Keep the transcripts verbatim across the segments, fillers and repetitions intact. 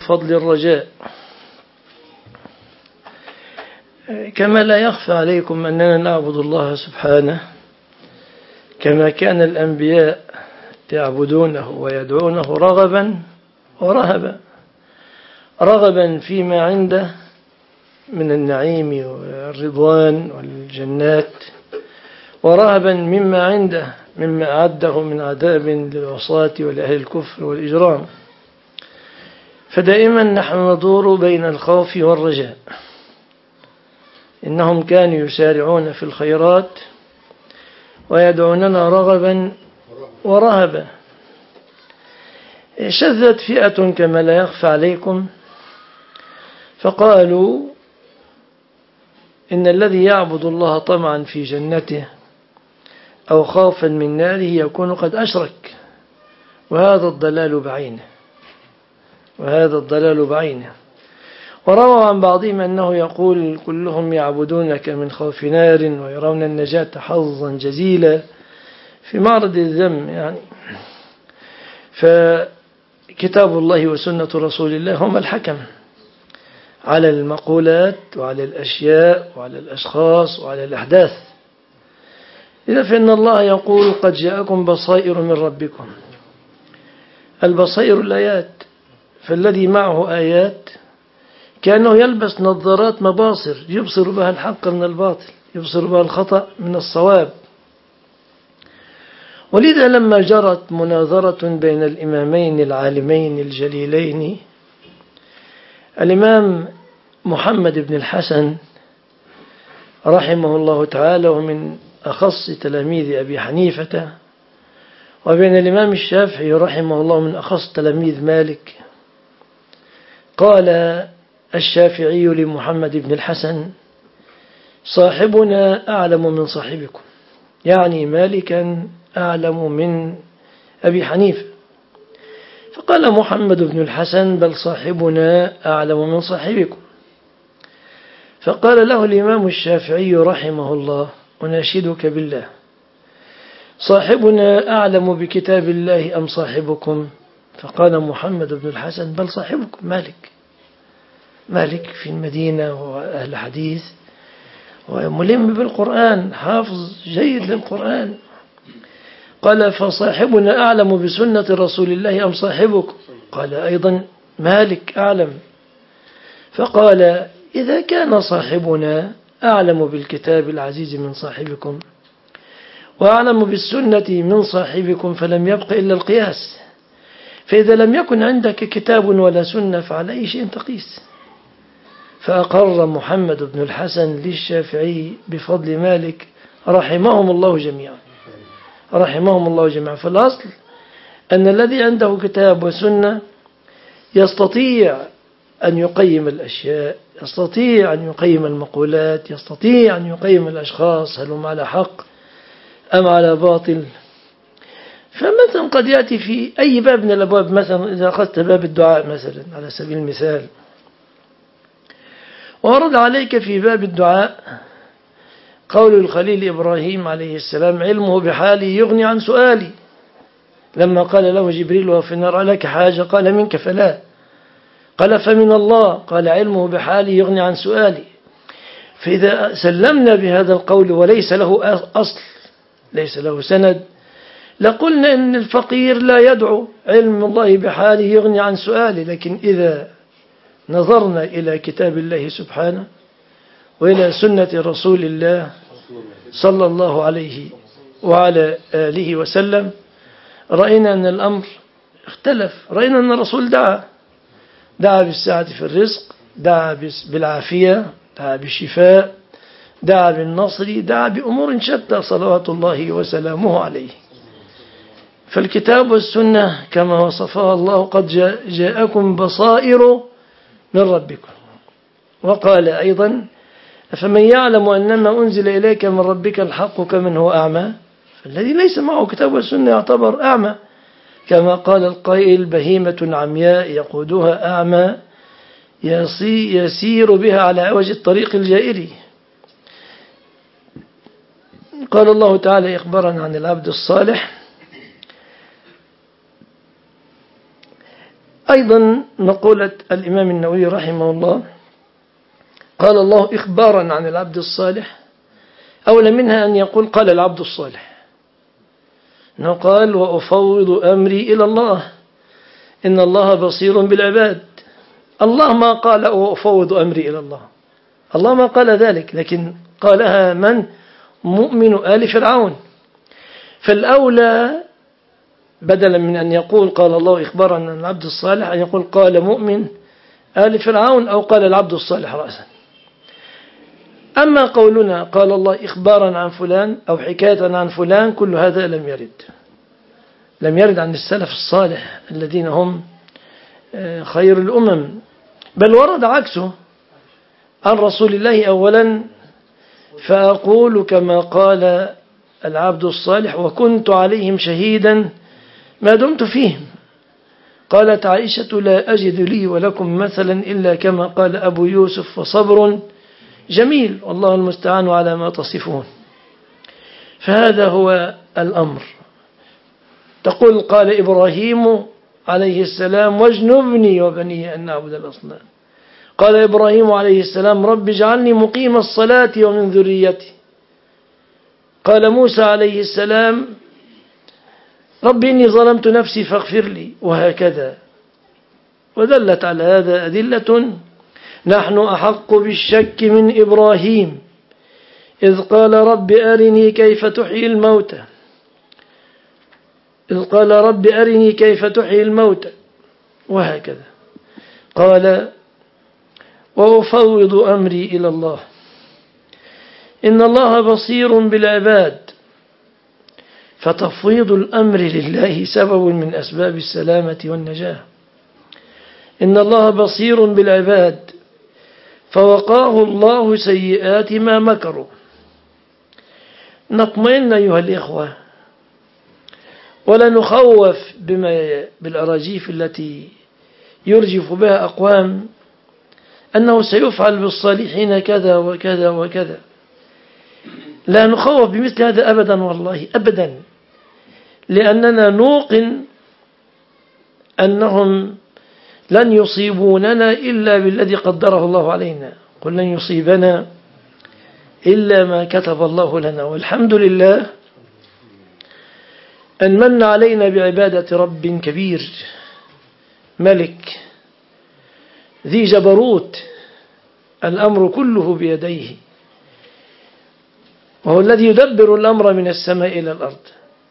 فضل الرجاء. كما لا يخفى عليكم أننا نعبد الله سبحانه كما كان الأنبياء يعبدونه ويدعونه رغبا ورهبا، رغبا فيما عنده من النعيم والرضوان والجنات، ورهبا مما عنده مما أعده من عذاب للعصاة ولأهل الكفر والإجرام. فدائما نحن ندور بين الخوف والرجاء. إنهم كانوا يسارعون في الخيرات ويدعوننا رغبا ورهبا. شذت فئة كما لا يخفى عليكم فقالوا إن الذي يعبد الله طمعا في جنته أو خوفا من ناره يكون قد أشرك، وهذا الضلال بعينه وهذا الضلال بعينه. وروى عن بعضهم أنه يقول كلهم يعبدونك من خوف نار ويرون النجاة حظا جزيلا في معرض الذم. يعني فكتاب الله وسنة رسول الله هما الحكم على المقولات وعلى الأشياء وعلى الأشخاص وعلى الأحداث. إذا فإن الله يقول قد جاءكم بصائر من ربكم. البصائر الآيات، فالذي معه آيات كأنه يلبس نظارات مباصر يبصر بها الحق من الباطل، يبصر بها الخطأ من الصواب. ولذا لما جرت مناظرة بين الإمامين العالمين الجليلين الإمام محمد بن الحسن رحمه الله تعالى ومن أخص تلاميذ أبي حنيفة، وبين الإمام الشافعي رحمه الله من أخص تلاميذ مالك، قال الشافعي لمحمد بن الحسن صاحبنا أعلم من صاحبكم، يعني مالكا أعلم من أبي حنيفة. فقال محمد بن الحسن بل صاحبنا أعلم من صاحبكم. فقال له الإمام الشافعي رحمه الله أناشدك بالله صاحبنا أعلم بكتاب الله أم صاحبكم؟ فقال محمد بن الحسن بل صاحبكم مالك. مالك في المدينة وأهل حديث وملم بالقرآن، حافظ جيد للقرآن. قال فصاحبنا أعلم بسنة رسول الله أم صاحبكم؟ قال أيضا مالك أعلم. فقال إذا كان صاحبنا أعلم بالكتاب العزيز من صاحبكم وأعلم بالسنة من صاحبكم فلم يبق إلا القياس، فإذا لم يكن عندك كتاب ولا سنة فعلى أي شيء تقيس. فأقر محمد بن الحسن للشافعي بفضل مالك رحمهم الله جميعا رحمهم الله جميعا. فالأصل أن الذي عنده كتاب وسنة يستطيع أن يقيم الأشياء، يستطيع أن يقيم المقولات، يستطيع أن يقيم الأشخاص هل هم على حق أم على باطل. فمثلا قد يأتي في أي باب من الأبواب، مثلا إذا أخذت باب الدعاء مثلا على سبيل المثال، ورد عليك في باب الدعاء قول الخليل إبراهيم عليه السلام علمه بحالي يغني عن سؤالي، لما قال له جبريل وفي النار لك حاجة قال منك فلا، قال فمن الله، قال علمه بحالي يغني عن سؤالي. فإذا سلمنا بهذا القول وليس له أصل ليس له سند لقلنا إن الفقير لا يدعو علم الله بحاله يغني عن سؤالي. لكن إذا نظرنا إلى كتاب الله سبحانه وإلى سنة رسول الله صلى الله عليه وعلى آله وسلم رأينا أن الأمر اختلف. رأينا أن الرسول دعا دعا بالسعة في الرزق، دعا بالعافية، دعا بالشفاء، دعا بالنصر، دعا بأمور شتى صلوات الله وسلامه عليه. فالكتاب والسنة كما وصفها الله قد جاءكم بصائر من ربكم. وقال أيضا فمن يعلم أنما أنزل إليك من ربك الحق كمن هو أعمى، فالذي ليس معه كتاب والسنة يعتبر أعمى، كما قال القائل بهيمة عمياء يقودها أعمى يسير بها على وجه الطريق الجائري. قال الله تعالى إخبارا عن العبد الصالح أيضا مقولة الإمام النووي رحمه الله: قال الله إخبارا عن العبد الصالح، أولى منها أن يقول قال العبد الصالح، أنه قال: وأفوض أمري إلى الله إن الله بصير بالعباد. الله ما قال وأفوض أمري إلى الله، الله ما قال ذلك، لكن قالها من؟ مؤمن آل فرعون. فالأولى بدلا من أن يقول قال الله إخبارا عن العبد الصالح أن يقول قال مؤمن آل فرعون أو قال العبد الصالح رأسا. أما قولنا قال الله إخبارا عن فلان أو حكاية عن فلان، كل هذا لم يرد لم يرد عن السلف الصالح الذين هم خير الأمم، بل ورد عكسه عن رسول الله أولا: فأقول كما قال العبد الصالح وكنت عليهم شهيدا ما دمت فيهم. قالت عائشة: لا أجد لي ولكم مثلا إلا كما قال أبو يوسف فصبر جميل والله المستعان على ما تصفون. فهذا هو الأمر. تقول قال إبراهيم عليه السلام: واجنبني وبني أن نعبد الأصنام. قال إبراهيم عليه السلام: رب اجعلني مقيم الصلاة ومن ذريتي. قال موسى عليه السلام: رب إني ظلمت نفسي فاغفر لي، وهكذا. ودلت على هذا أدلة: نحن أحق بالشك من إبراهيم إذ قال رب أرني كيف تحيي الموتى إذ قال رب أرني كيف تحيي الموتى وهكذا. قال: وأفوض أمري إلى الله إن الله بصير بالعباد. فتفويض الأمر لله سبب من أسباب السلامة والنجاة. إن الله بصير بالعباد فوقاه الله سيئات ما مكروا. نطمئن أيها الإخوة ولا نخوف بما بالأراجيف التي يرجف بها أقوام أنه سيفعل بالصالحين كذا وكذا وكذا. لا نخوف بمثل هذا أبدا، والله أبدا، لأننا نوقن أنهم لن يصيبوننا إلا بالذي قدره الله علينا. قل لن يصيبنا إلا ما كتب الله لنا. والحمد لله أن من علينا بعبادة رب كبير ملك ذي جبروت الأمر كله بيديه، وهو الذي يدبر الأمر من السماء إلى الأرض،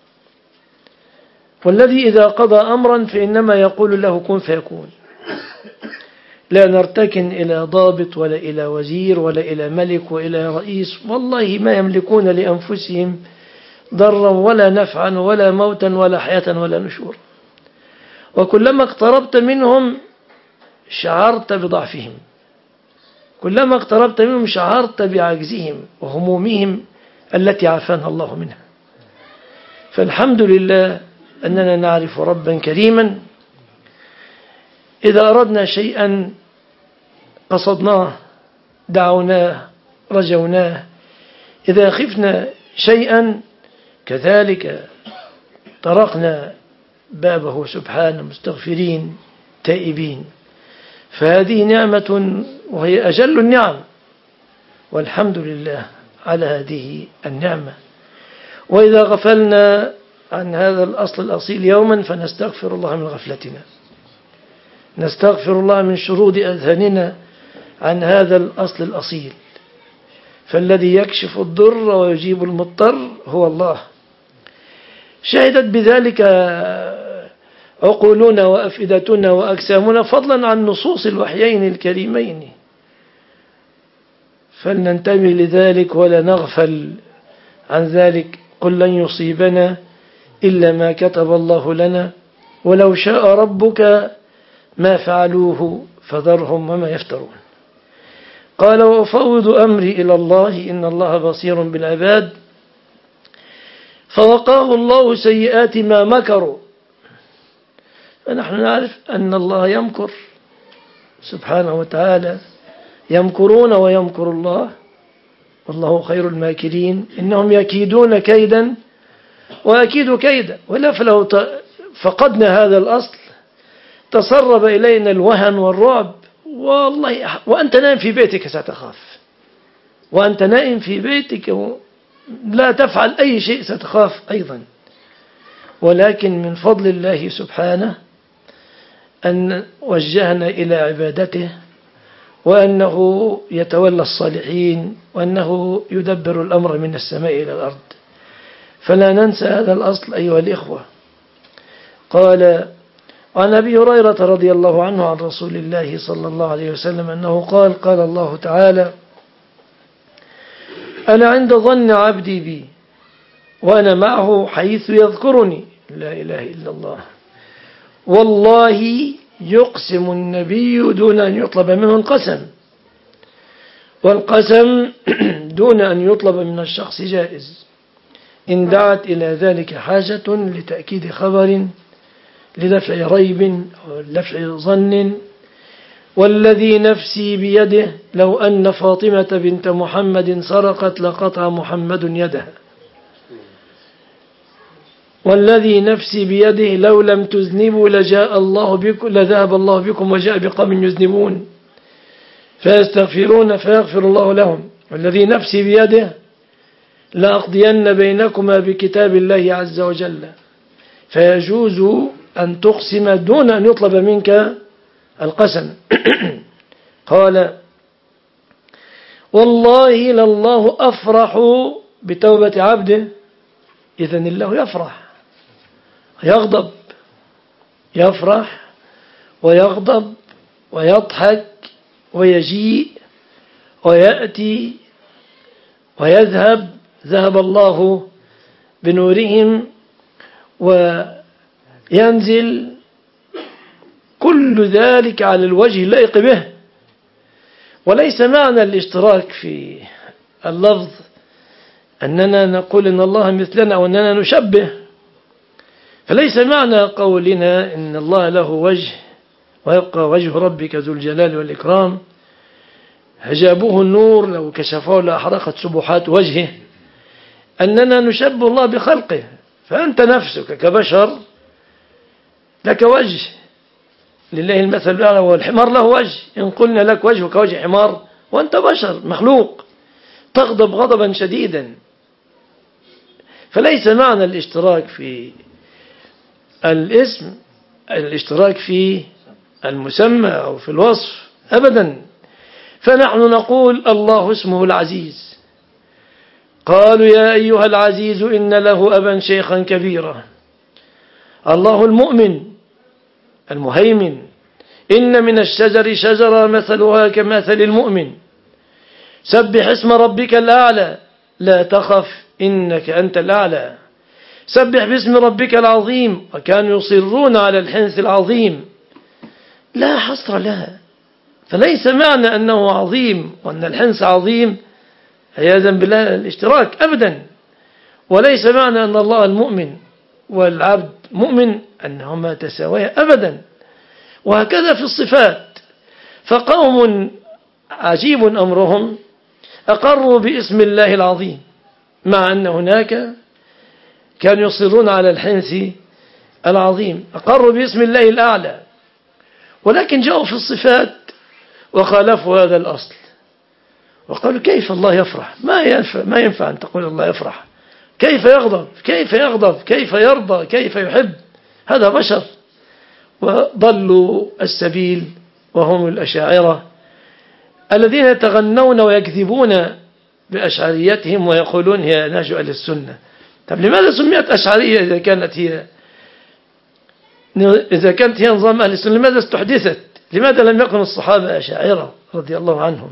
والذي إذا قضى أمرا فإنما يقول له كن فيكون. لا نرتكن إلى ضابط ولا إلى وزير ولا إلى ملك وإلى رئيس، والله ما يملكون لأنفسهم ضرا ولا نفعا ولا موتا ولا حياة ولا نشور. وكلما اقتربت منهم شعرت بضعفهم، كلما اقتربت منهم شعرت بعجزهم وهمومهم التي عافانا الله منها. فالحمد لله أننا نعرف ربا كريما إذا أردنا شيئا قصدناه دعوناه رجوناه، إذا خفنا شيئا كذلك طرقنا بابه سبحانه مستغفرين تائبين. فهذه نعمة وهي أجل النعم، والحمد لله على هذه النعمة. وإذا غفلنا عن هذا الأصل الأصيل يوما فنستغفر الله من غفلتنا، نستغفر الله من شرود أذهاننا عن هذا الأصل الأصيل. فالذي يكشف الضر ويجيب المضطر هو الله. شهدت بذلك عقولنا وأفئدتنا وأجسامنا فضلا عن نصوص الوحيين الكريمين. فلننتبه لذلك ولا نغفل عن ذلك. قل لن يصيبنا إلا ما كتب الله لنا ولو شاء ربك ما فعلوه فذرهم وما يفترون. قال: وأفوض أمري إلى الله إن الله بصير بالعباد فوقاه الله سيئات ما مكروا. فنحن نعرف أن الله يمكر سبحانه وتعالى، يمكرون ويمكر الله والله خير الماكرين. إنهم يكيدون كيدا وأكيد كيدا. ولا فلو فقدنا هذا الأصل تسرب إلينا الوهن والرعب، والله وأنت نائم في بيتك ستخاف، وأنت نائم في بيتك لا تفعل أي شيء ستخاف أيضا. ولكن من فضل الله سبحانه أن وجهنا إلى عبادته، وأنه يتولى الصالحين، وأنه يدبر الأمر من السماء إلى الأرض. فلا ننسى هذا الأصل أيها الإخوة. قال عن أبي هريرة رضي الله عنه عن رسول الله صلى الله عليه وسلم أنه قال قال الله تعالى: أنا عند ظن عبدي بي وأنا معه حيث يذكرني. لا إله إلا الله. والله يقسم النبي دون أن يطلب منه القسم، والقسم دون أن يطلب من الشخص جائز إن دعت إلى ذلك حاجة لتأكيد خبر، لدفع ريب أو لدفع ظن. والذي نفسي بيده لو أن فاطمة بنت محمد سرقت لقطع محمد يدها. والذي نفسي بيده لو لم تذنبوا لجاء الله بكم لذهب الله بكم وجاء بقوم يذنبون فيستغفرون فيغفر الله لهم. والذي نفسي بيده لأقضين بينكما بكتاب الله عز وجل. فيجوز أن تقسم دون أن يطلب منك القسم. قال: والله لله أفرح بتوبة عبده. إذن الله يفرح يغضب، يفرح ويغضب ويضحك ويجيء ويأتي ويذهب. ذهب الله بنورهم وينزل، كل ذلك على الوجه اللائق به. وليس معنى الاشتراك في اللفظ أننا نقول إن الله مثلنا أو أننا نشبه. فليس معنى قولنا إن الله له وجه ويبقى وجه ربك ذو الجلال والإكرام حجابه النور لو كشفه لأحرقت سبحات وجهه أننا نشبه الله بخلقه. فأنت نفسك كبشر لك وجه، لله المثل الأعلى، والحمار له وجه. إن قلنا لك وجهك وجه حمار وأنت بشر مخلوق تغضب غضبا شديدا. فليس معنى الاشتراك في الاسم الاشتراك في المسمى أو في الوصف أبدا. فنحن نقول الله اسمه العزيز. قالوا: يا أيها العزيز إن له أبا شيخا كبيرا. الله المؤمن المهيمن. إن من الشجر شجرة مثلها كمثل المؤمن. سبح اسم ربك الأعلى لا تخف إنك أنت الأعلى. سبح باسم ربك العظيم وكانوا يصرون على الحنث العظيم. لا حصر لها. فليس معنى أنه عظيم وأن الحنث عظيم عياذا بالله الاشتراك أبدا. وليس معنى أن الله المؤمن والعبد مؤمن أنهما تساويا أبدا. وهكذا في الصفات. فقوم عجيب أمرهم أقروا باسم الله العظيم مع أن هناك كانوا يصرون على الحنث العظيم. أقروا باسم الله الأعلى، ولكن جاءوا في الصفات وخالفوا هذا الأصل وقالوا: كيف الله يفرح؟ ما ينفع, ما ينفع أن تقول الله يفرح. كيف يغضب؟ كيف يغضب؟ كيف يرضى؟ كيف يحب؟ هذا بشر. وضلوا السبيل وهم الأشاعرة الذين يتغنون ويكذبون بأشعريتهم ويقولون هي نهج أهل السنة. طب لماذا سميت أشعرية إذا كانت هي إذا كانت هي نظام أهل السنة؟ لماذا استحدثت؟ لماذا لم يكن الصحابة أشاعرة رضي الله عنهم؟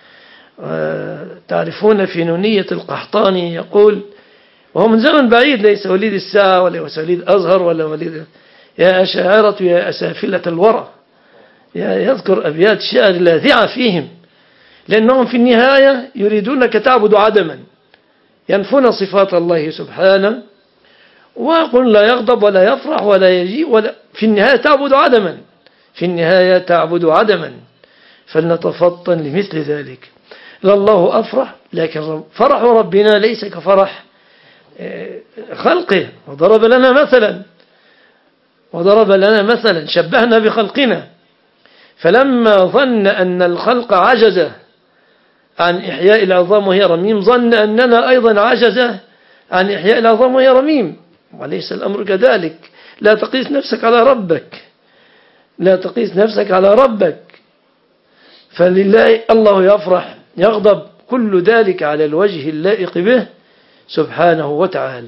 تعرفون في نونية القحطاني يقول، وهو من زمن بعيد، ليس وليد الساعة ولا وليد أزهر ولا وليد: يا أشاعرة يا أسافلة الورى. يذكر أبيات شعر لاذعة فيهم، لأنهم في النهاية يريدونك تعبد عدما، ينفون صفات الله سبحانه، ويقول لا يغضب ولا يفرح ولا يجيء ولا في النهاية تعبد عدما في النهاية تعبد عدما. فلنتفطن لمثل ذلك. لله أفرح، لكن فرح ربنا ليس كفرح خلقه. وضرب لنا مثلا وضرب لنا مثلا شبهنا بخلقنا، فلما ظن أن الخلق عجز عن إحياء العظام وهي رميم ظن أننا أيضا عجز عن إحياء العظام وهي رميم، وليس الأمر كذلك. لا تقيس نفسك على ربك، لا تقيس نفسك على ربك، فلله الله يفرح يغضب، كل ذلك على الوجه اللائق به سبحانه وتعالى.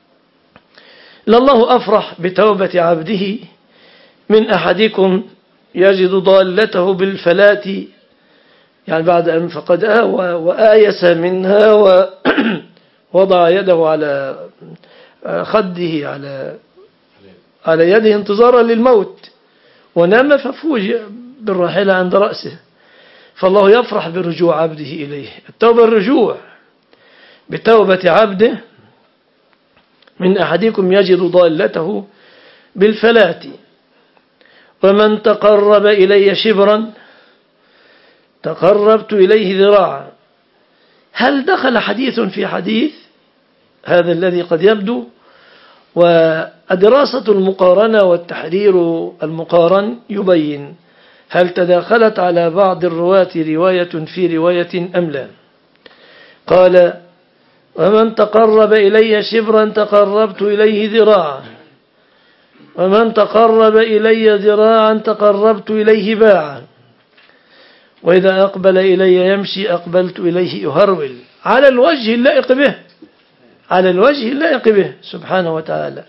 لله أفرح بتوبة عبده من أحدكم يجد ضالته بالفلاة، يعني بعد أن فقدها وآيس منها ووضع يده على خده على على يده انتظارا للموت، ونام ففوجئ بالراحلة عند رأسه، فالله يفرح برجوع عبده إليه. التوبة الرجوع بتوبة عبده من أحدكم يجد ضالته بالفلاة. ومن تقرب إلي شبرا تقربت إليه ذراعا. هل دخل حديث في حديث؟ هذا الذي قد يبدو. ودراسة المقارنة والتحرير المقارن يبين هل تداخلت على بعض الرواة رواية في رواية أم لا. قال: ومن تقرب إلي شبرا تقربت إليه ذراعا، ومن تقرب إلي ذراعا تقربت إليه باعا، وإذا أقبل إلي يمشي أقبلت إليه يهرول، على الوجه اللائق به، على الوجه اللائق به سبحانه وتعالى.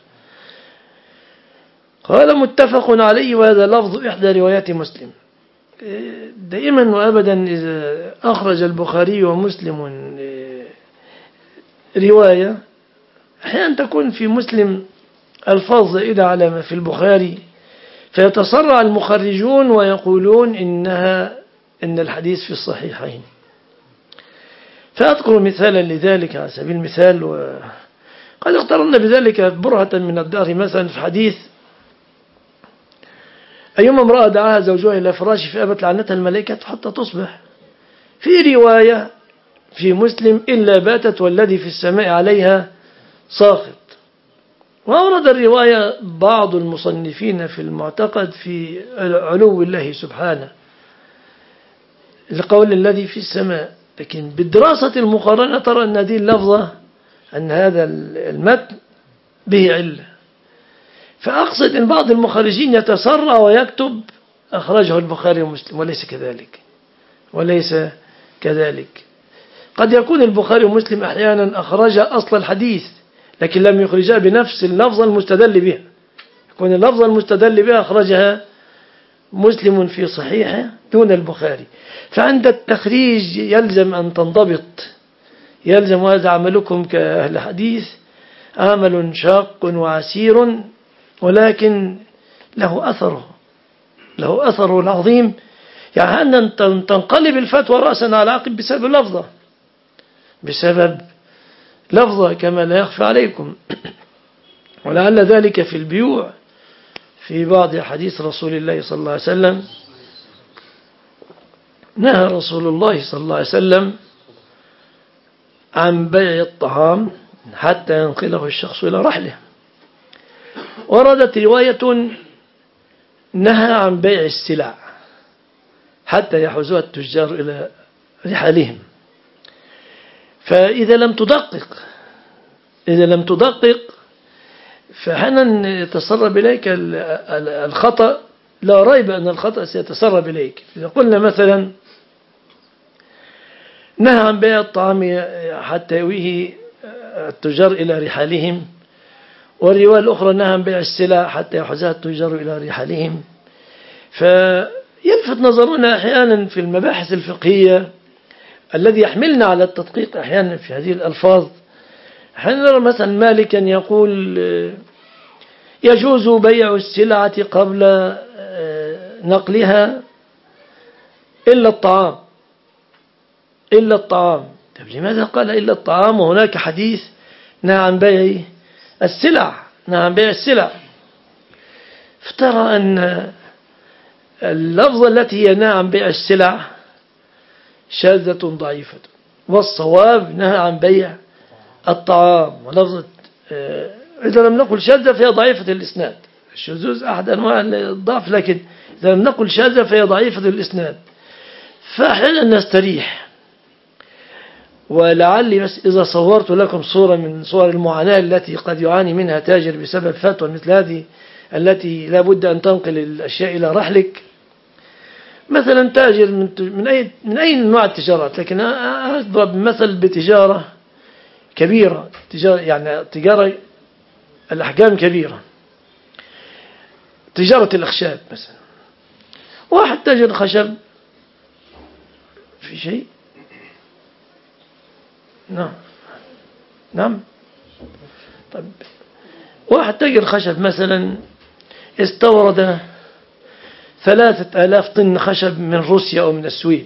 قال: متفق عليه، وهذا لفظ إحدى روايات مسلم. دائما وأبدا إذا أخرج البخاري ومسلم رواية أحيانا تكون في مسلم ألفاظ زائدة على ما في البخاري، فيتسرع المخرجون ويقولون إنها إن الحديث في الصحيحين. فأذكر مثالا لذلك على سبيل المثال، وقد اقترنا بذلك برهة من الدهر، مثلا في حديث: أيما امرأة دعاها زوجها إلى فراش فأبت لعنتها الملائكة حتى تصبح. في رواية في مسلم: إلا باتت والذي في السماء عليها ساخط. وأورد الرواية بعض المصنفين في المعتقد في علو الله سبحانه لقول الذي في السماء، لكن بالدراسة المقارنة ترى أن هذه اللفظة أن هذا المتن به علة. فأقصد أن بعض المخرجين يتسرع ويكتب أخرجه البخاري ومسلم، وليس كذلك، وليس كذلك. قد يكون البخاري ومسلم أحيانا أخرج أصل الحديث لكن لم يخرجها بنفس اللفظة المستدل بها، يكون اللفظة المستدل بها أخرجها مسلم في صحيحه دون البخاري. فعند التخريج يلزم أن تنضبط، يلزم، هذا عملكم كأهل حديث عمل شاق وعسير، ولكن له أثره، له أثره العظيم. يعني أن تنقلب الفتوى رأسا على عقب بسبب لفظة، بسبب لفظة كما لا يخفى عليكم. ولعل ذلك في البيوع في بعض حديث رسول الله صلى الله عليه وسلم. نهى رسول الله صلى الله عليه وسلم عن بيع الطعام حتى ينقله الشخص إلى رحله. وردت رواية نهى عن بيع السلع حتى يحوزها التجار إلى رحالهم. فإذا لم تدقق إذا لم تدقق فحنا يتسرب إليك الخطأ، لا ريب أن الخطأ سيتسرب إليك. إذا قلنا مثلا نهى عن بيع الطعام حتى يويه التجار إلى رحالهم، والرواية الأخرى نهى عن بيع السلع حتى يحوزها التجار إلى رحالهم، فيلفت نظرنا أحيانا في المباحث الفقهية الذي يحملنا على التدقيق أحيانا في هذه الألفاظ. أحيانا نرى مثلا مالكا يقول يجوز بيع السلعة قبل نقلها إلا الطعام، إلا الطعام. طيب لماذا قال إلا الطعام وهناك حديث نهى عن بيع السلع، نهى عن بيع السلع؟ فترى أن اللفظة التي هي نهى عن بيع السلع شاذة ضعيفة، والصواب نهى عن بيع الطعام. ولفظة إذا لم نقل شاذة فهي ضعيفة الإسناد، الشذوذ أحد أنواع الضعف، لكن إذا لم نقل شاذة فهي ضعيفة الإسناد. فأحيانا نستريح. ولعلي بس إذا صورت لكم صورة من صور المعاناة التي قد يعاني منها تاجر بسبب فتوى مثل هذه التي لا بد أن تنقل الأشياء إلى رحلك. مثلا تاجر من من أي من أي نوع التجارات، لكن أضرب مثل بتجارة كبيرة، تجارة يعني تجارة الأحجام كبيرة، تجارة الأخشاب مثلا. واحد تاجر خشب في شيء، نعم نعم طيب. واحد تاجر خشب مثلا استورد ثلاثة آلاف طن خشب من روسيا أو من السويد،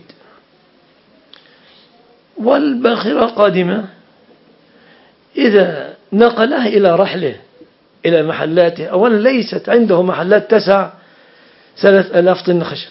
والباخرة قادمة إذا نقلها إلى رحله إلى محلاته، أولا ليست عنده محلات تسع ثلاثة آلاف طن خشب،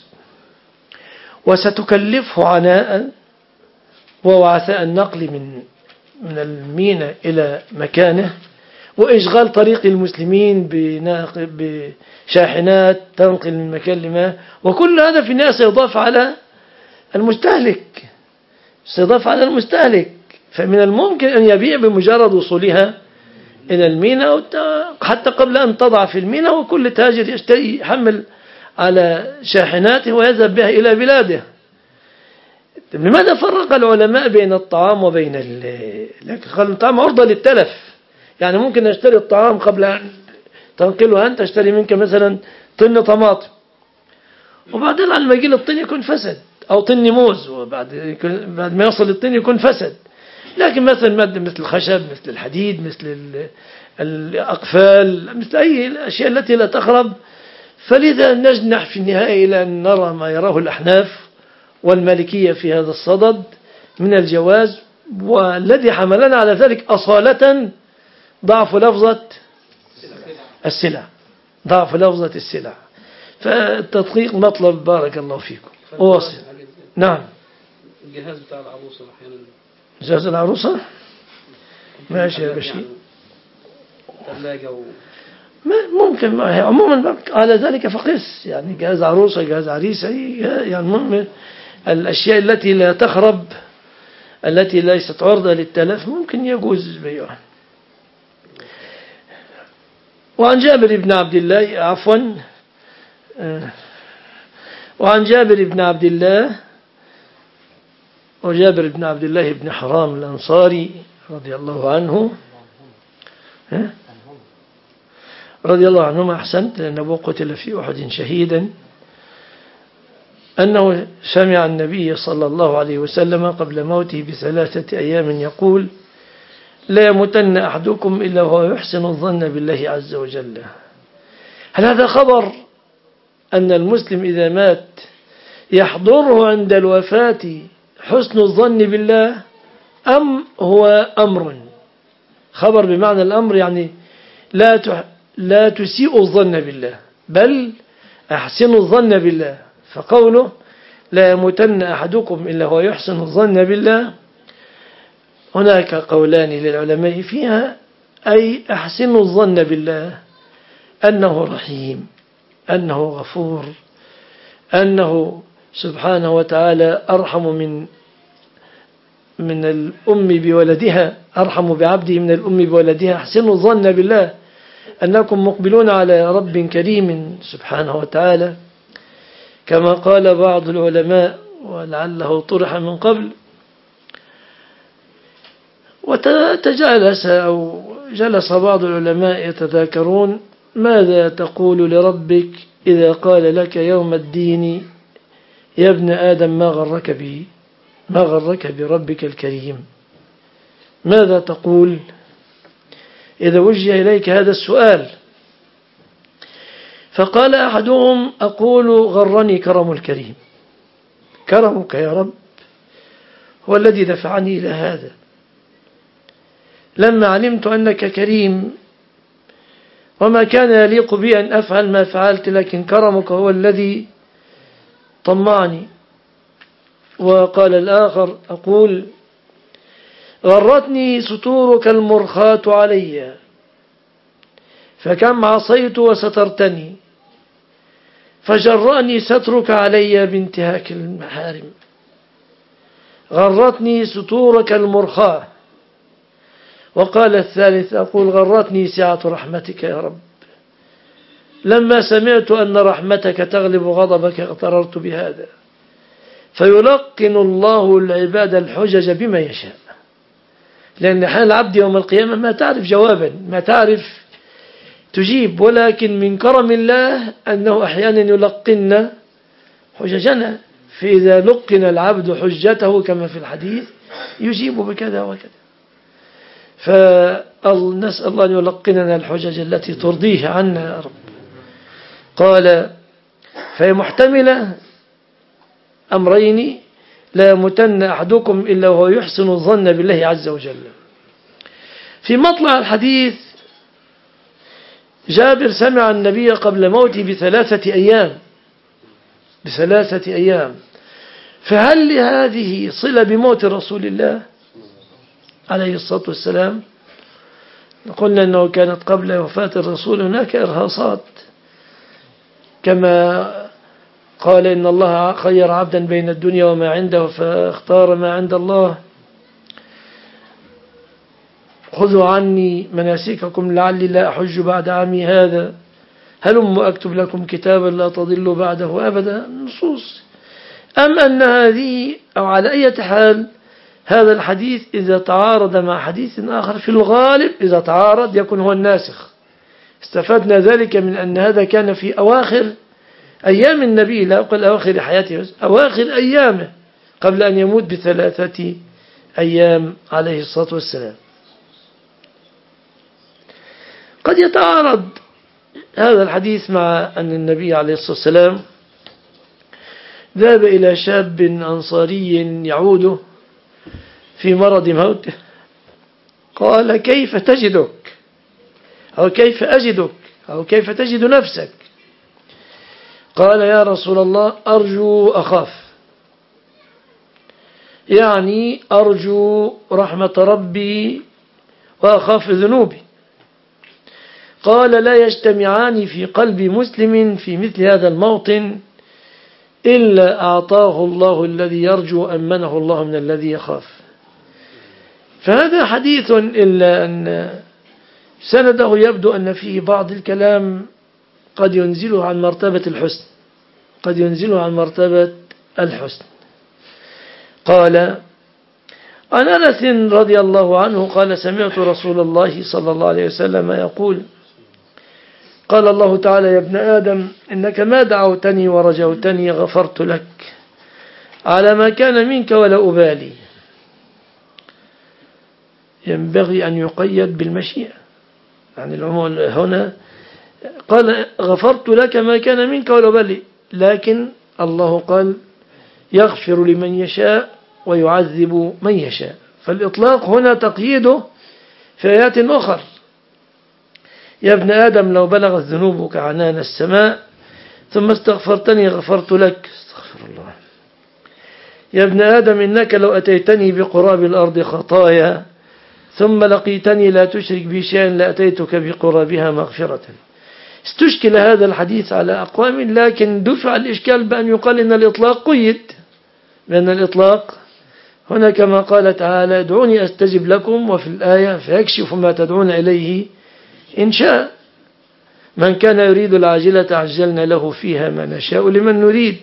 وستكلفه عناء ووعثاء النقل من من الميناء إلى مكانه، وإشغال طريق المسلمين بشاحنات تنقل من مكان لما، وكل هذا في النهاية سيضاف على المستهلك سيضاف على المستهلك. فمن الممكن أن يبيع بمجرد وصولها إلى الميناء حتى قبل أن تضع في الميناء، وكل تاجر يشتري يحمل على شاحناته ويذهب بها إلى بلاده. لماذا فرق العلماء بين الطعام وبين ال لكن قالوا الطعام عرضة للتلف، يعني ممكن أشتري الطعام قبل أن تنقله أنت، أشتري منك مثلا طن طماطم، وبعدين على ما يجي الطن يكون فسد، أو طن موز، وبعد بعد ما يوصل الطن يكون فسد. لكن مثلا مادة مثل الخشب، مثل الحديد، مثل الأقفال، مثل أي الأشياء التي لا تخرب، فلذا نجنح في النهاية إلى أن نرى ما يراه الأحناف والمالكية في هذا الصدد من الجواز. والذي حملنا على ذلك أصالة ضعف لفظة السلع ضعف لفظة السلع. فالتدقيق مطلب، بارك الله فيكم. أواصل. نعم. الجهاز بتاع العروسة أحيانا، جهاز العروسة ماشي يا بشير، ثلاجة و... ممكن عموما على ذلك فقس، يعني جهاز عروسة جهاز عريسة، يعني الأشياء التي لا تخرب التي ليست عرضة للتلف ممكن يجوز بيعها. وعن جابر بن عبد الله عفوا وعن جابر بن عبد الله وجابر بن عبد الله بن حرام الأنصاري رضي الله عنه رضي الله عنهما، أحسنت، لأن أبوه قتل في أحد شهيدا، أنه سمع النبي صلى الله عليه وسلم قبل موته بثلاثة أيام يقول: لا يموتن أحدكم إلا وهو يحسن الظن بالله عز وجل. هل هذا خبر أن المسلم إذا مات يحضره عند الوفاة حسن الظن بالله، أم هو أمر خبر بمعنى الأمر، يعني لا تح لا تسيء الظن بالله بل أحسن الظن بالله؟ فقوله لا يموتن أحدكم إلا هو يحسن الظن بالله، هناك قولان للعلماء فيها، أي أحسن الظن بالله أنه رحيم، أنه غفور، أنه سبحانه وتعالى أرحم من من الأم بولدها، أرحم بعبده من الأم بولدها. أحسن الظن بالله أنكم مقبلون على رب كريم سبحانه وتعالى، كما قال بعض العلماء ولعله طرح من قبل: وتجالس أو جلس بعض العلماء يتذاكرون ماذا تقول لربك إذا قال لك يوم الدين يا ابن آدم ما غرك به ما غرك بربك الكريم؟ ماذا تقول إذا وجه إليك هذا السؤال؟ فقال أحدهم: أقول غرني كرم الكريم، كرمك يا رب هو الذي دفعني إلى هذا، لما علمت أنك كريم وما كان يليق بي أن أفعل ما فعلت، لكن كرمك هو الذي طمعني. وقال الآخر: أقول غرتني ستورك المرخاة علي، فكم عصيت وسترتني فجرأني سترك علي بانتهاك المحارم غرتني ستورك المرخاة. وقال الثالث أقول غرتني سعة رحمتك يا رب لما سمعت أن رحمتك تغلب غضبك اغتررت بهذا. فيلقن الله العباد الحجج بما يشاء، لأن حال العبد يوم القيامة ما تعرف جوابا، ما تعرف تجيب، ولكن من كرم الله أنه أحيانا يلقن حججنا، فإذا لقن العبد حجته كما في الحديث يجيب بكذا وكذا. فنسأل الله أن يلقننا الحجج التي ترضيه عنا يا رب. قال فهي محتملة أمرين لا يموتن أحدكم إلا وهو يحسن الظن بالله عز وجل. في مطلع الحديث جابر سمع النبي قبل موته بثلاثة أيام بثلاثة أيام فهل لهذه صلة بموت رسول الله عليه الصلاة والسلام؟ قلنا أنه كانت قبل وفاة الرسول هناك إرهاصات، كما قال إن الله خير عبدا بين الدنيا وما عنده فاختار ما عند الله. خذوا عني مناسككم لعلي لا أحج بعد عامي هذا هلم أكتب لكم كتابا لا تضلوا بعده أبدا. نصوص. أم أن هذه أو على أي حال هذا الحديث إذا تعارض مع حديث آخر في الغالب إذا تعارض يكون هو الناسخ. استفدنا ذلك من أن هذا كان في أواخر أيام النبي، لا أقول أواخر حياته، أواخر أيامه قبل أن يموت بثلاثة أيام عليه الصلاة والسلام. قد يتعارض هذا الحديث مع أن النبي عليه الصلاة والسلام ذهب إلى شاب أنصاري يعوده في مرض موته قال كيف تجدك أو كيف أجدك أو كيف تجد نفسك؟ قال يا رسول الله أرجو أخاف، يعني أرجو رحمة ربي وأخاف ذنوبي. قال لا يجتمعان في قلب مسلم في مثل هذا الموطن إلا أعطاه الله الذي يرجو أمنه الله من الذي يخاف. فهذا حديث إلا أن سنده يبدو أن فيه بعض الكلام قد ينزله عن مرتبة الحسن قد ينزله عن مرتبة الحسن. قال عن أنس رضي الله عنه قال سمعت رسول الله صلى الله عليه وسلم يقول قال الله تعالى يا ابن آدم إنك ما دعوتني ورجوتني غفرت لك على ما كان منك ولا أبالي. ينبغي أن يقيد بالمشيئة، يعني العموم هنا قال غفرت لك ما كان منك ولا أبالي، لكن الله قال يغفر لمن يشاء ويعذب من يشاء، فالإطلاق هنا تقييده في آيات أخرى. يا ابن آدم لو بلغت ذنوبك عنان السماء ثم استغفرتني غفرت لك. استغفر الله. يا ابن آدم إنك لو أتيتني بقراب الأرض خطايا ثم لقيتني لا تشرك بي شيئا لأتيتك بقرابها مغفرة. استشكل هذا الحديث على أقوام، لكن دفع الإشكال بأن يقال إن الإطلاق قيد، لأن الإطلاق هنا كما قال تعالى ادعوني أستجب لكم، وفي الآية فيكشف ما تدعون إليه إن شاء. من كان يريد العاجلة عجلنا له فيها ما نشاء لمن نريد،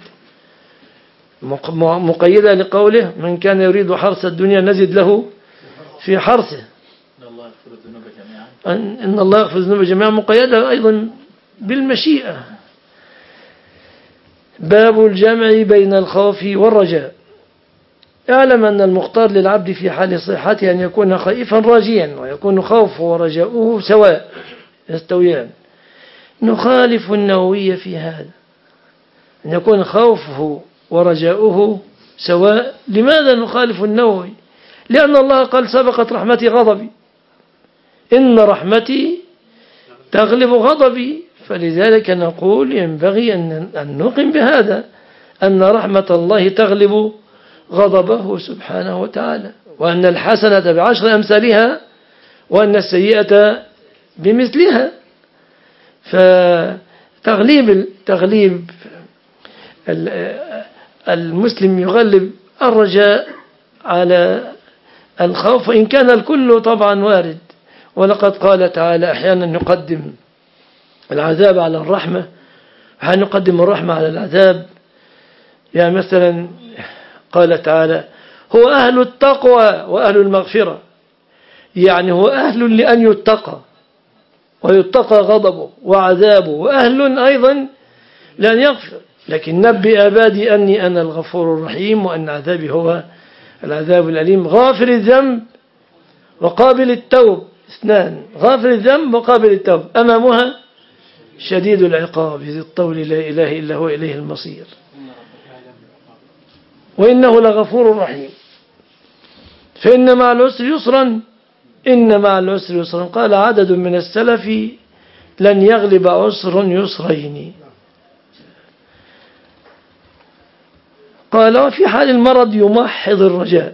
مقيدة لقوله من كان يريد حرث الدنيا نزد له في حرثه. إن الله يغفر الذنوب جميعا مقيدة أيضا بالمشيئة. باب الجمع بين الخوف والرجاء. اعلم أن المختار للعبد في حال صحته أن يكون خائفا راجيا، ويكون خوفه ورجاؤه سواء يستويان. نخالف النووي في هذا، أن يكون خوفه ورجاؤه سواء. لماذا نخالف النووي؟ لأن الله قال سبقت رحمتي غضبي، إن رحمتي تغلب غضبي، فلذلك نقول ينبغي أن نقم بهذا أن رحمة الله تغلب غضبه سبحانه وتعالى، وأن الحسنة بعشر أمثالها وأن السيئة بمثلها. فتغليب تغليب المسلم يغلب الرجاء على الخوف، وإن كان الكل طبعا وارد. ولقد قال تعالى أحيانا نقدم العذاب على الرحمة، أحيانا نقدم الرحمة على العذاب. يعني مثلا قال تعالى هو أهل التقوى وأهل المغفرة، يعني هو أهل لأن يتقى ويتقى غضبه وعذابه، وأهل أيضا لأن يغفر. لكن نبئ عبادي أني أنا الغفور الرحيم وأن عذابي هو العذاب الأليم. غافر الذنب وقابل التوب، اثنان، غافر الذنب وقابل التوب، أمامها شديد العقاب ذي الطول لا إله إلا هو إليه المصير، وإنه لغفور رحيم. فإن مع العسر يسرا، إن مع العسر يسرا. قال عدد من السلف لن يغلب عسر يسرين. قال وفي حال المرض يمحض الرجاء.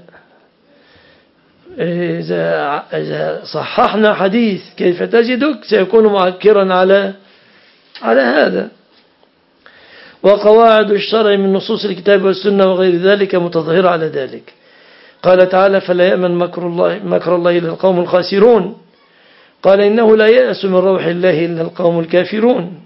إذا إذا صححنا حديث كيف تجدك سيكون معكرا على على هذا. وقواعد الشرع من نصوص الكتاب والسنة وغير ذلك متظاهرة على ذلك. قال تعالى فلا يأمن مكر الله مكر الله إلا القوم الخاسرون. قال إنه لا يأس من روح الله إلا القوم الكافرون.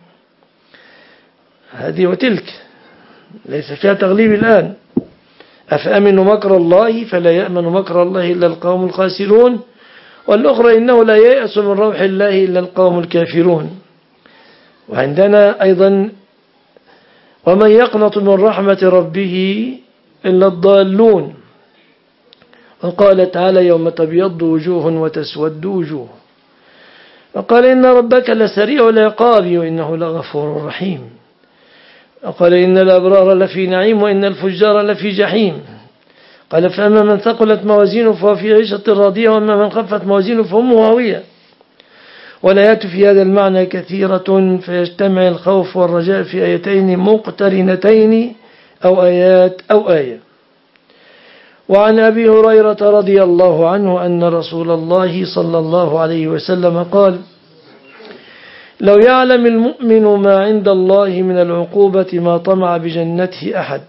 هذه وتلك ليس فيها تغليب الآن. أفأمنوا مكر الله فلا يأمن مكر الله إلا القوم الخاسرون. والأخرى إنه لا يأس من روح الله إلا القوم الكافرون. وعندنا أيضا ومن يقنط من رحمة ربه إلا الضالون. وقال تعالى يوم تبيض وجوه وتسود وجوه. وقال إن ربك لسريع العقاب وإنه لغفور رحيم. وقال إن الأبرار لفي نعيم وإن الفجار لفي جحيم. قال فأما من ثقلت موازينه فهو في عيشة راضية وأما من خفت موازينه فأمه هاوية. والآيات في هذا المعنى كثيرة، فيجتمع الخوف والرجاء في آيتين مقترنتين أو آيات أو آية. وعن أبي هريرة رضي الله عنه أن رسول الله صلى الله عليه وسلم قال لو يعلم المؤمن ما عند الله من العقوبة ما طمع بجنته أحد،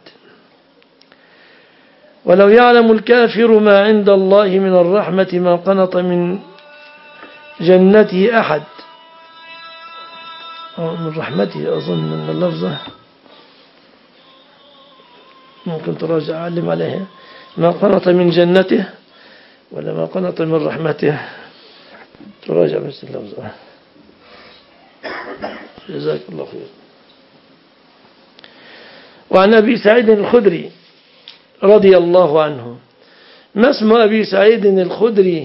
ولو يعلم الكافر ما عند الله من الرحمة ما قنط من جنته أحد. من رحمته أظن أن اللفظة ممكن تراجع أعلم عليها. ما قنط من جنته ولا ما قنط من رحمته، تراجع بس اللفظة. جزاك الله خير. وعن أبي سعيد الخدري رضي الله عنه. ما اسم أبي سعيد الخدري؟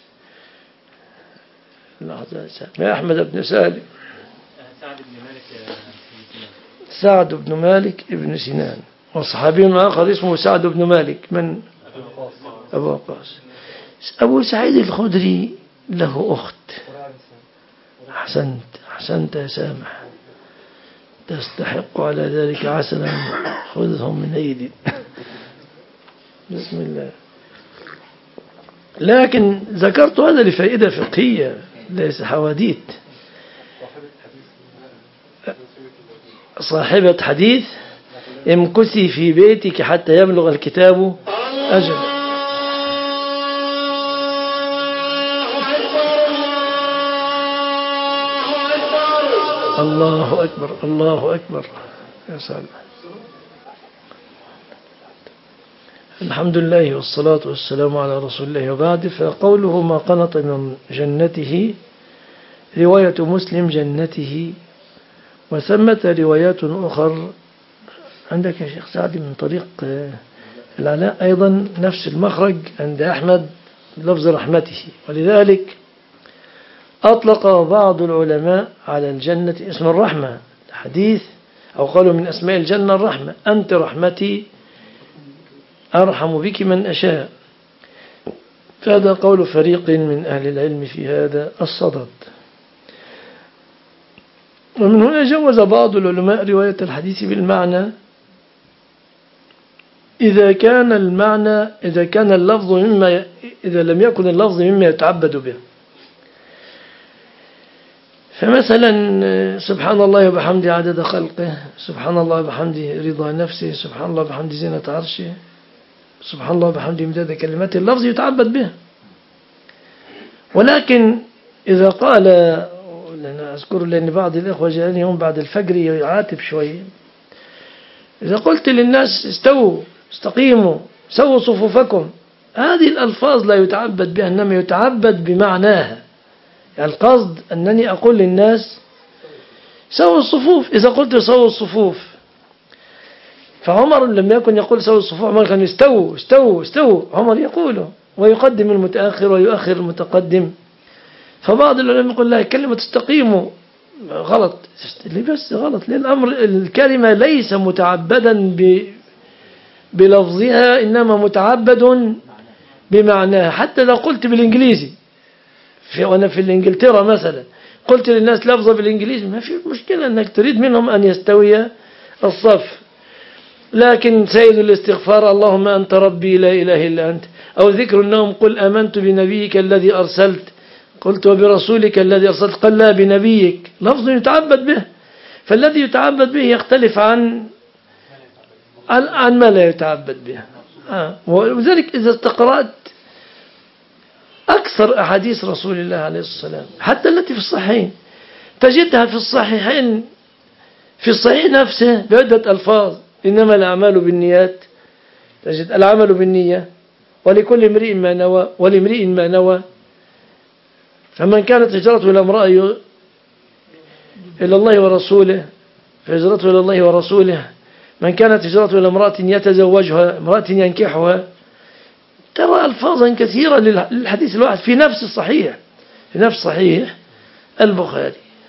ما أحمد بن سالم. سعد بن مالك. سعد بن مالك ابن سنان. وصحابي آخر اسمه سعد بن مالك من أبو وقاص. أبو سعيد الخدري له أخت. أحسنت أحسنت يا سامح، تستحق على ذلك عسلا خذهم من أيدي. بسم الله. لكن ذكرت هذا لفائدة فقهية ليس حواديت. صاحبة حديث امكثي في بيتك حتى يبلغ الكتاب أجل. الله أكبر الله أكبر يا سلام. الحمد لله والصلاة والسلام على رسول الله. وبعد، فقوله ما قنط من جنته رواية مسلم جنته، وثمة روايات أخر عندك يا شيخ سعد من طريق العلاء أيضا نفس المخرج عند أحمد لفظ رحمته. ولذلك أطلق بعض العلماء على الجنة اسم الرحمة الحديث، أو قالوا من أسماء الجنة الرحمة، أنت رحمتي أرحم بك من أشاء. فهذا قول فريق من أهل العلم في هذا الصدد. ومن هنا جوز بعض العلماء رواية الحديث بالمعنى إذا كان المعنى إذا كان اللفظ مما إذا لم يكن اللفظ مما يتعبد به. فمثلا سبحان الله وبحمده عدد خلقه، سبحان الله وبحمده رضا نفسه، سبحان الله وبحمده زينة عرشه، سبحان الله وبحمده مداد كلماته، اللفظ يتعبد به. ولكن إذا قال، لأن أذكر لأن بعض الإخوة جاءني يوم بعد الفجر يعاتب شوية، إذا قلت للناس استووا استقيموا سووا صفوفكم، هذه الألفاظ لا يتعبد بها، إنما يتعبد بمعناها. يعني القصد أنني أقول للناس سووا الصفوف. إذا قلت سووا الصفوف، فعمر لم يكن يقول سووا الصفوف، عمر كان استووا استووا استووا، عمر يقوله ويقدم المتأخر ويؤخر المتقدم. فبعض العلماء يقول لا، كلمة استقيموا غلط. ليه بس غلط؟ لأن الأمر الكلمة ليس متعبدا ب بلفظها، إنما متعبد بمعناها. حتى لو قلت بالإنجليزي في وأنا في الإنجلترا مثلا، قلت للناس لفظة بالإنجليزي، ما في مشكلة أنك تريد منهم أن يستوي الصف. لكن سيد الاستغفار اللهم أنت ربي لا إله إلا أنت، أو ذكر النوم قل آمنت بنبيك الذي أرسلت، قلت وبرسولك الذي أرسلت، قال لا بنبيك، لفظ يتعبد به. فالذي يتعبد به يختلف عن عن ما لا يتعبد به. آه. وذلك إذا استقرأت أكثر أحاديث رسول الله عليه الصلاة والسلام حتى التي في الصحيحين، تجدها في الصحيحين في الصحيح نفسه بعدة ألفاظ: إنما الأعمال بالنيات، تجد العمل بالنية، ولكل امرئ ما نوى، ولامرئ ما نوى. فمن كانت هجرته إلى امرأة إلى الله ورسوله فهجرته إلى الله ورسوله، من كانت هجرته إلى امرأة يتزوجها، امرأة ينكحها. ترى ألفاظا كثيرة للحديث الواحد في نفس الصحيح في نفس صحيح البخاري.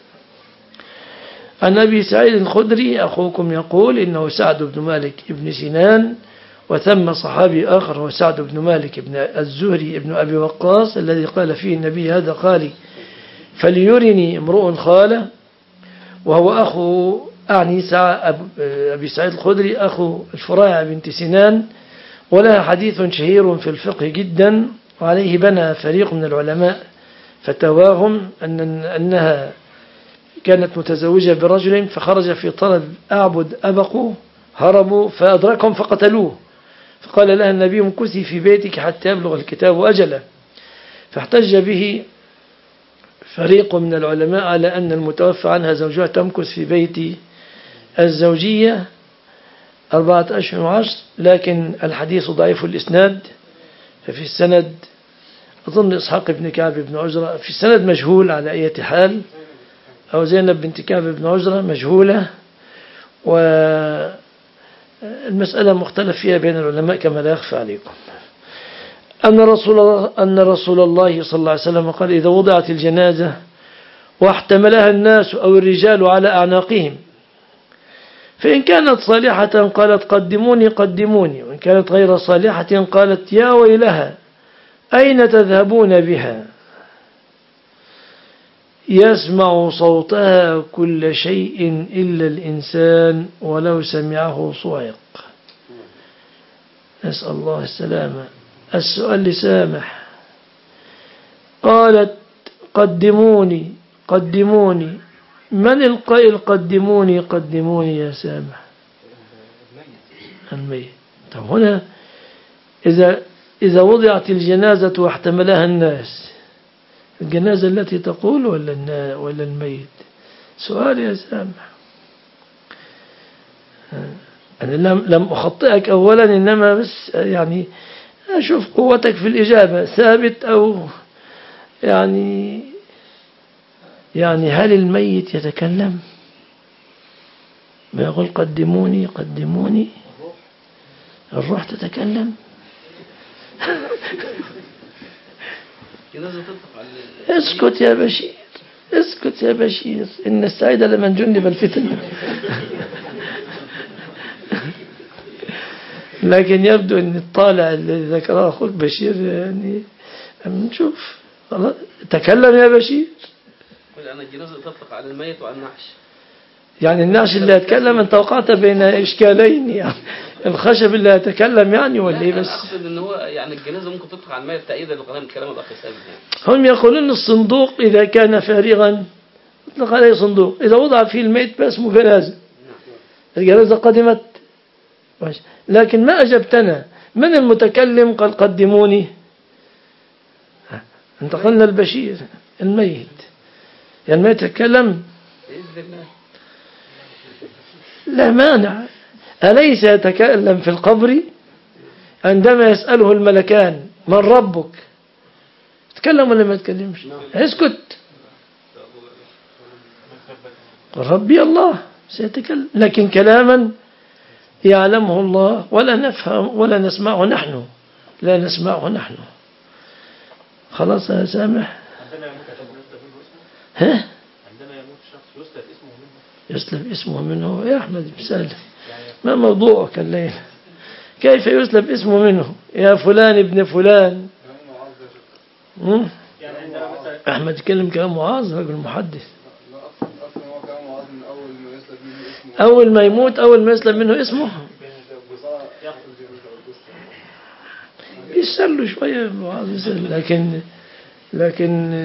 عن أبي سعيد الخدري أخوكم يقول إنه سعد بن مالك بن سنان، وثم صحابي آخر هو سعد بن مالك بن الزهري بن أبي وقاص الذي قال فيه النبي هذا خالي فليرني امرؤ خاله، وهو أخو أعني أبي سعيد الخدري أخو الفراع بنت سنان، ولها حديث شهير في الفقه جدا، وعليه بنى فريق من العلماء فتواهم أن أنها كانت متزوجة برجل فخرج في طلب أعبد أبقوا، هربوا فأدركهم فقتلوه، فقال لها النبي امكثي في بيتك حتى يبلغ الكتاب أجله. فاحتج به فريق من العلماء على أن المتوفى عنها زوجها تمكث في بيت الزوجية أربعة أشهر وعشر، لكن الحديث ضعيف الإسناد. ففي السند أظن إسحاق بن كعب بن عجرة، في السند مجهول على أي حال، أو زينب بنت كعب بن عجرة مجهولة، والمسألة مختلف فيها بين العلماء كما لا يخفى عليكم. أن رسول الله, أن رسول الله صلى الله عليه وسلم قال إذا وضعت الجنازة واحتملها الناس أو الرجال على أعناقهم، فإن كانت صالحة قالت قدموني قدموني، وإن كانت غير صالحة قالت يا ويلها أين تذهبون بها، يسمع صوتها كل شيء إلا الإنسان ولو سمعه صعق. نسأل الله السلامة. السؤال لسامح، قالت قدموني قدموني، من القائل قدموني قدموني يا سامح؟ الميت. طب هنا إذا إذا وضعت الجنازة واحتملها الناس، الجنازة التي تقول ولا ولا الميت؟ سؤال يا سامح. أنا لم لم أخطئك أولا، إنما بس يعني أشوف قوتك في الإجابة ثابت أو يعني يعني هل الميت يتكلم؟ ما يقول قدموني قدموني، الروح تتكلم؟ اسكت يا بشير، اسكت يا بشير، إن السعيد لمن جنب الفتن. لكن يبدو أن الطالع الذي ذكره أخوك بشير يعني نشوف. تكلم يا بشير. أن الجنازة تطلق على الميت وعلى النعش، يعني النعش اللي يتكلم، أنت وقعت بين إشكالين، يعني الخشب اللي يتكلم يعني ولا إيه؟ بس أقصد أن هو يعني الجنازة ممكن تطلق على الميت تأييدا لكلام الكلام الأخ سامي. يعني هم يقولون الصندوق إذا كان فارغا يطلق عليه صندوق. إذا وضع فيه الميت فاسمه جنازة، الجنازة قدمت. لكن ما أجبتنا، من المتكلم قال قدموني؟ انتقلنا البشير الميت، يعني الميت يتكلم لا مانع. أليس يتكلم في القبر عندما يسأله الملكان من ربك؟ يتكلم ولا ما يتكلمش؟ اسكت، ربي الله، سيتكلم، لكن كلاما يعلمه الله ولا نفهم ولا نسمعه نحن، لا نسمعه نحن. خلاص يا سامح. عندما يموت يسلب منه اسمه. ها؟ عندما يموت الشخص يسلب اسمه منه. يسلب اسمه منه يا أحمد بسالم، ما موضوعك الليلة؟ كيف يسلب اسمه منه يا فلان ابن فلان؟ يعني عندما مثلا أحمد يتكلم كلام معاذ رجل محدث. أول ما يموت أول ما يسلب منه اسمه يسأله شوية معاذ، لكن لكن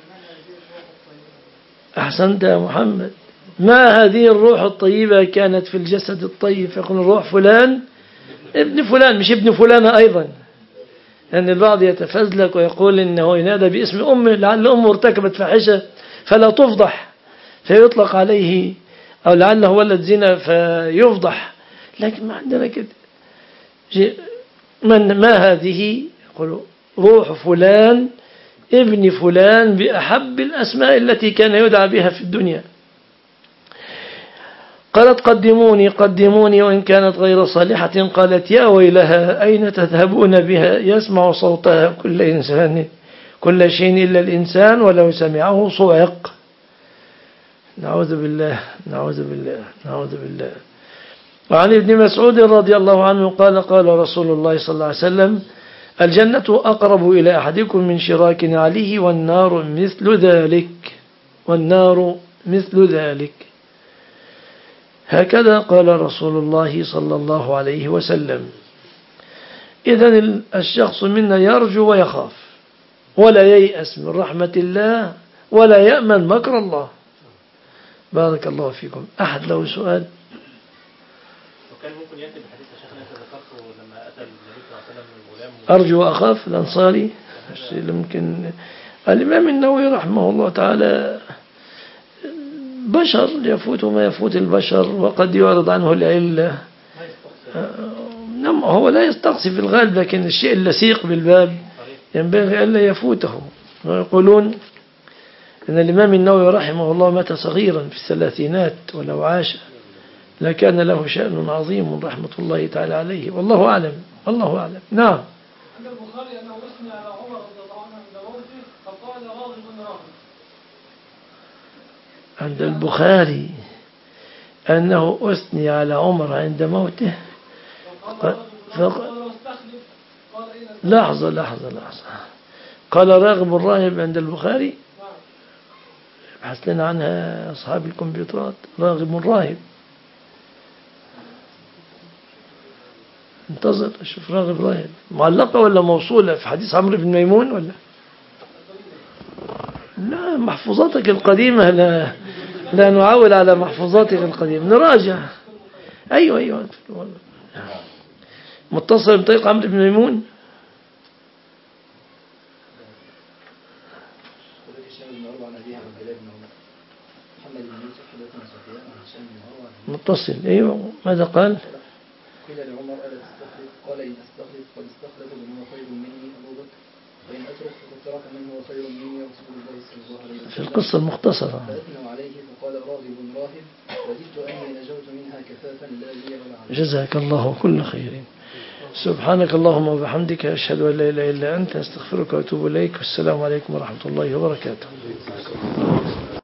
أحسنت يا محمد. ما هذه الروح الطيبة كانت في الجسد الطيب، فيقول الروح فلان ابن فلان، مش ابن فلانة أيضا، لأن يعني البعض يتفزلك ويقول إنه ينادى باسم أمه لعل أمه ارتكبت فاحشة فلا تفضح فيطلق عليه، أو لعله ولد زنا فيفضح. لكن ما عندنا كده. من ما هذه؟ يقول روح فلان ابن فلان بأحب الأسماء التي كان يدعى بها في الدنيا. قالت قدموني قدموني وإن كانت غير صالحة. قالت يا ويلها أين تذهبون بها؟ يسمع صوتها كل إنسان كل شيء إلا الإنسان ولو سمعه صعق. نعوذ بالله نعوذ بالله نعوذ بالله. وعن ابن مسعود رضي الله عنه قال قال رسول الله صلى الله عليه وسلم الجنة أقرب إلى أحدكم من شراك عليه والنار مثل ذلك والنار مثل ذلك. هكذا قال رسول الله صلى الله عليه وسلم. إذن الشخص منا يرجو ويخاف ولا ييأس من رحمة الله ولا يأمن مكر الله. بارك الله فيكم. أحد له سؤال؟ وكان ممكن يأتي بحديث الشيخ أنت ذكرته لما أتى النبي صلى الله عليه وسلم من الغلام أرجو وأخاف الأنصاري. يمكن الإمام النووي رحمه الله تعالى بشر يفوت ما يفوت البشر وقد يعرض عنه العلة. نعم هو لا يستقصي في الغالب، لكن الشيء اللصيق بالباب ينبغي ألا يفوته. ويقولون أن الإمام النووي رحمه الله مات صغيرا في الثلاثينات، ولو عاش لكان له شأن عظيم رحمة الله تعالى عليه، والله أعلم والله أعلم. نعم. عند البخاري أنه أثني على عمر رضي الله عنه عند موته فقال راغب راغب. عند البخاري أنه أثني على عمر عند موته. فقال لحظة لحظة لحظة قال راغب الراهب عند البخاري. ابحث لنا عنها أصحاب الكمبيوترات. راغب الراهب، انتظر اشوف راغب راهب معلقة ولا موصولة في حديث عمرو بن ميمون ولا لا؟ محفوظاتك القديمة لا لا نعول على محفوظاتك القديمة، نراجع. أيوة أيوة متصل بطريق عمرو بن ميمون. متصل أيوة. ماذا قال؟ قيل لعمر ألا تستخلف؟ قال إن أستخلف قد استخلف من هو خير مني أبو بكر، وإن أترك فقد ترك من هو خير مني رسول الله صلى الله عليه وسلم. في القصة المختصرة فأثنوا عليه فقال راغب راهب وددت أني نجوت منها كفافا لا لي ولا علي. جزاك الله كل خير. سبحانك اللهم وبحمدك أشهد أن لا إله إلا أنت أستغفرك وأتوب إليك. والسلام عليكم ورحمة الله وبركاته.